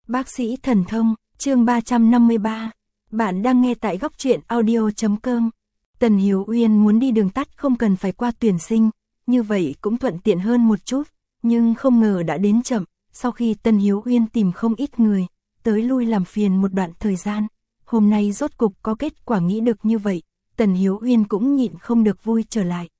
Bác sĩ thần thông, chương 353. Bạn đang nghe tại góc truyện audio.com. Tần Hiếu Uyên muốn đi đường tắt không cần phải qua tuyển sinh, như vậy cũng thuận tiện hơn một chút, nhưng không ngờ đã đến chậm, sau khi Tần Hiếu Uyên tìm không ít người, tới lui làm phiền một đoạn thời gian. Hôm nay rốt cục có kết quả nghĩ được như vậy, Tần Hiếu Uyên cũng nhịn không được vui trở lại.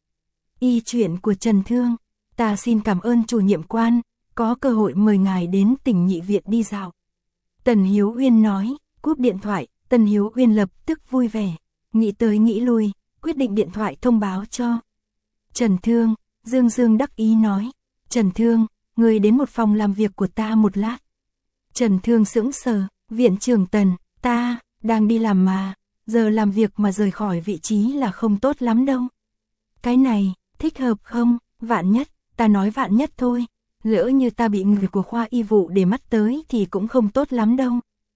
Y chuyện của Trần Thương, ta xin cảm ơn chủ nhiệm quan, có cơ hội mời ngài đến tỉnh Nhị Viện đi dạo. Tần Hiếu Uyên nói, cúp điện thoại, Tần Hiếu Uyên lập tức vui vẻ, nghĩ tới nghĩ lui, quyết định điện thoại thông báo cho Trần Thương. Dương Dương đắc ý nói, Trần Thương, người đến một phòng làm việc của ta một lát. Trần Thương sững sờ, viện trưởng Tần, ta đang đi làm mà, giờ làm việc mà rời khỏi vị trí là không tốt lắm đâu. Cái này, thích hợp không? Vạn nhất, ta nói vạn nhất thôi, lỡ như ta bị người của khoa y vụ để mắt tới thì cũng không tốt lắm đâu.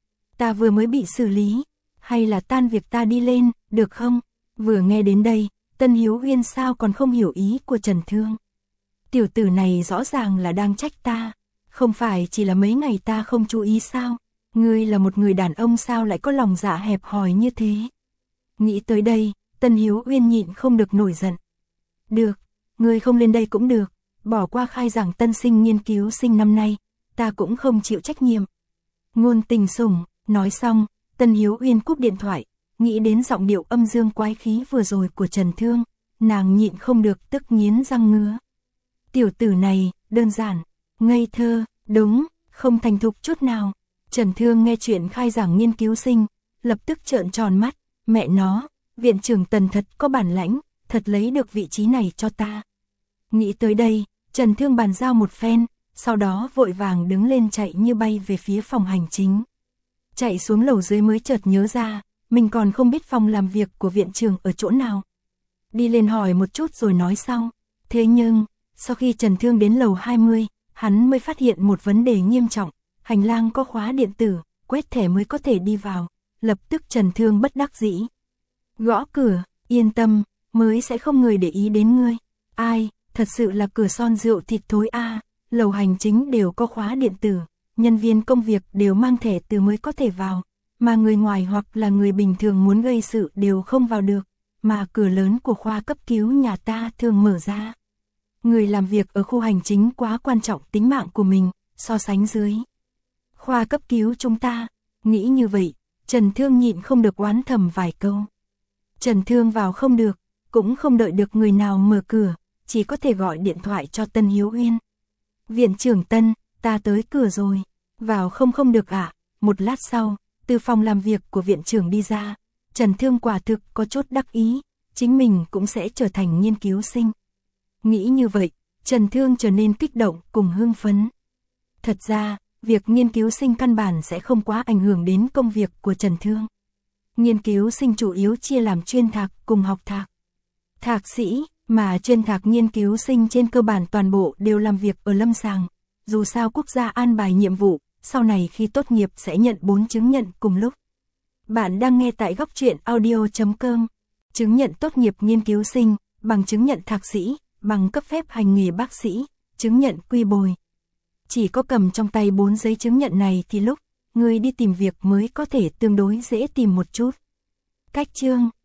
Ta vừa mới bị xử lý, hay là tan việc ta đi lên, được không? Vừa nghe đến đây, Tần Hiếu Uyên sao còn không hiểu ý của Trần Thương. Tiểu tử này rõ ràng là đang trách ta, không phải chỉ là mấy ngày ta không chú ý sao? Ngươi là một người đàn ông sao lại có lòng dạ hẹp hòi như thế? Nghĩ tới đây, Tần Hiếu Uyên nhịn không được nổi giận. Được, ngươi không lên đây cũng được, bỏ qua khai giảng tân sinh nghiên cứu sinh năm nay, ta cũng không chịu trách nhiệm. Ngôn Tình Sủng, nói xong, Tần Hiếu Uyên cúp điện thoại, nghĩ đến giọng điệu âm dương quái khí vừa rồi của Trần Thương, nàng nhịn không được tức nghiến răng ngứa. Tiểu tử này, đơn giản, ngây thơ, đúng, không thành thục chút nào. Trần Thương nghe chuyện khai giảng nghiên cứu sinh, lập tức trợn tròn mắt, mẹ nó, viện trưởng Tần thật có bản lãnh, thật lấy được vị trí này cho ta. Nghĩ tới đây, Trần Thương bàn giao một phen, sau đó vội vàng đứng lên chạy như bay về phía phòng hành chính. Chạy xuống lầu dưới mới chợt nhớ ra, mình còn không biết phòng làm việc của viện trưởng ở chỗ nào. Đi lên hỏi một chút rồi nói sau. Thế nhưng, sau khi Trần Thương đến lầu 20, hắn mới phát hiện một vấn đề nghiêm trọng, hành lang có khóa điện tử, quét thẻ mới có thể đi vào. Lập tức Trần Thương bất đắc dĩ gõ cửa, yên tâm, mới sẽ không người để ý đến ngươi. Ai, thật sự là cửa son rượu thịt thối a, lầu hành chính đều có khóa điện tử, nhân viên công việc đều mang thẻ từ mới có thể vào, mà người ngoài hoặc là người bình thường muốn gây sự đều không vào được, mà cửa lớn của khoa cấp cứu nhà ta thường mở ra. Người làm việc ở khu hành chính quá quan trọng tính mạng của mình, so sánh dưới khoa cấp cứu chúng ta, nghĩ như vậy, Trần Thương nhịn không được oán thầm vài câu. Trần Thương vào không được, cũng không đợi được người nào mở cửa, chỉ có thể gọi điện thoại cho Tần Hiếu Uyên. Viện trưởng Tần, ta tới cửa rồi, vào không được ạ. Một lát sau, từ phòng làm việc của viện trưởng đi ra, Trần Thương quả thực có chút đắc ý, chính mình cũng sẽ trở thành nghiên cứu sinh. Nghĩ như vậy, Trần Thương trở nên kích động cùng hưng phấn. Thật ra, việc nghiên cứu sinh căn bản sẽ không quá ảnh hưởng đến công việc của Trần Thương. Nghiên cứu sinh chủ yếu chia làm chuyên thạc cùng học thạc. Thạc sĩ, mà chuyên thạc nghiên cứu sinh trên cơ bản toàn bộ đều làm việc ở lâm sàng. Dù sao quốc gia an bài nhiệm vụ, sau này khi tốt nghiệp sẽ nhận 4 chứng nhận cùng lúc. Bạn đang nghe tại góc truyện audio.com. Chứng nhận tốt nghiệp nghiên cứu sinh, bằng chứng nhận thạc sĩ, bằng cấp phép hành nghề bác sĩ, chứng nhận quy bồi. Chỉ có cầm trong tay 4 giấy chứng nhận này thì lúc người đi tìm việc mới có thể tương đối dễ tìm một chút. Cách chương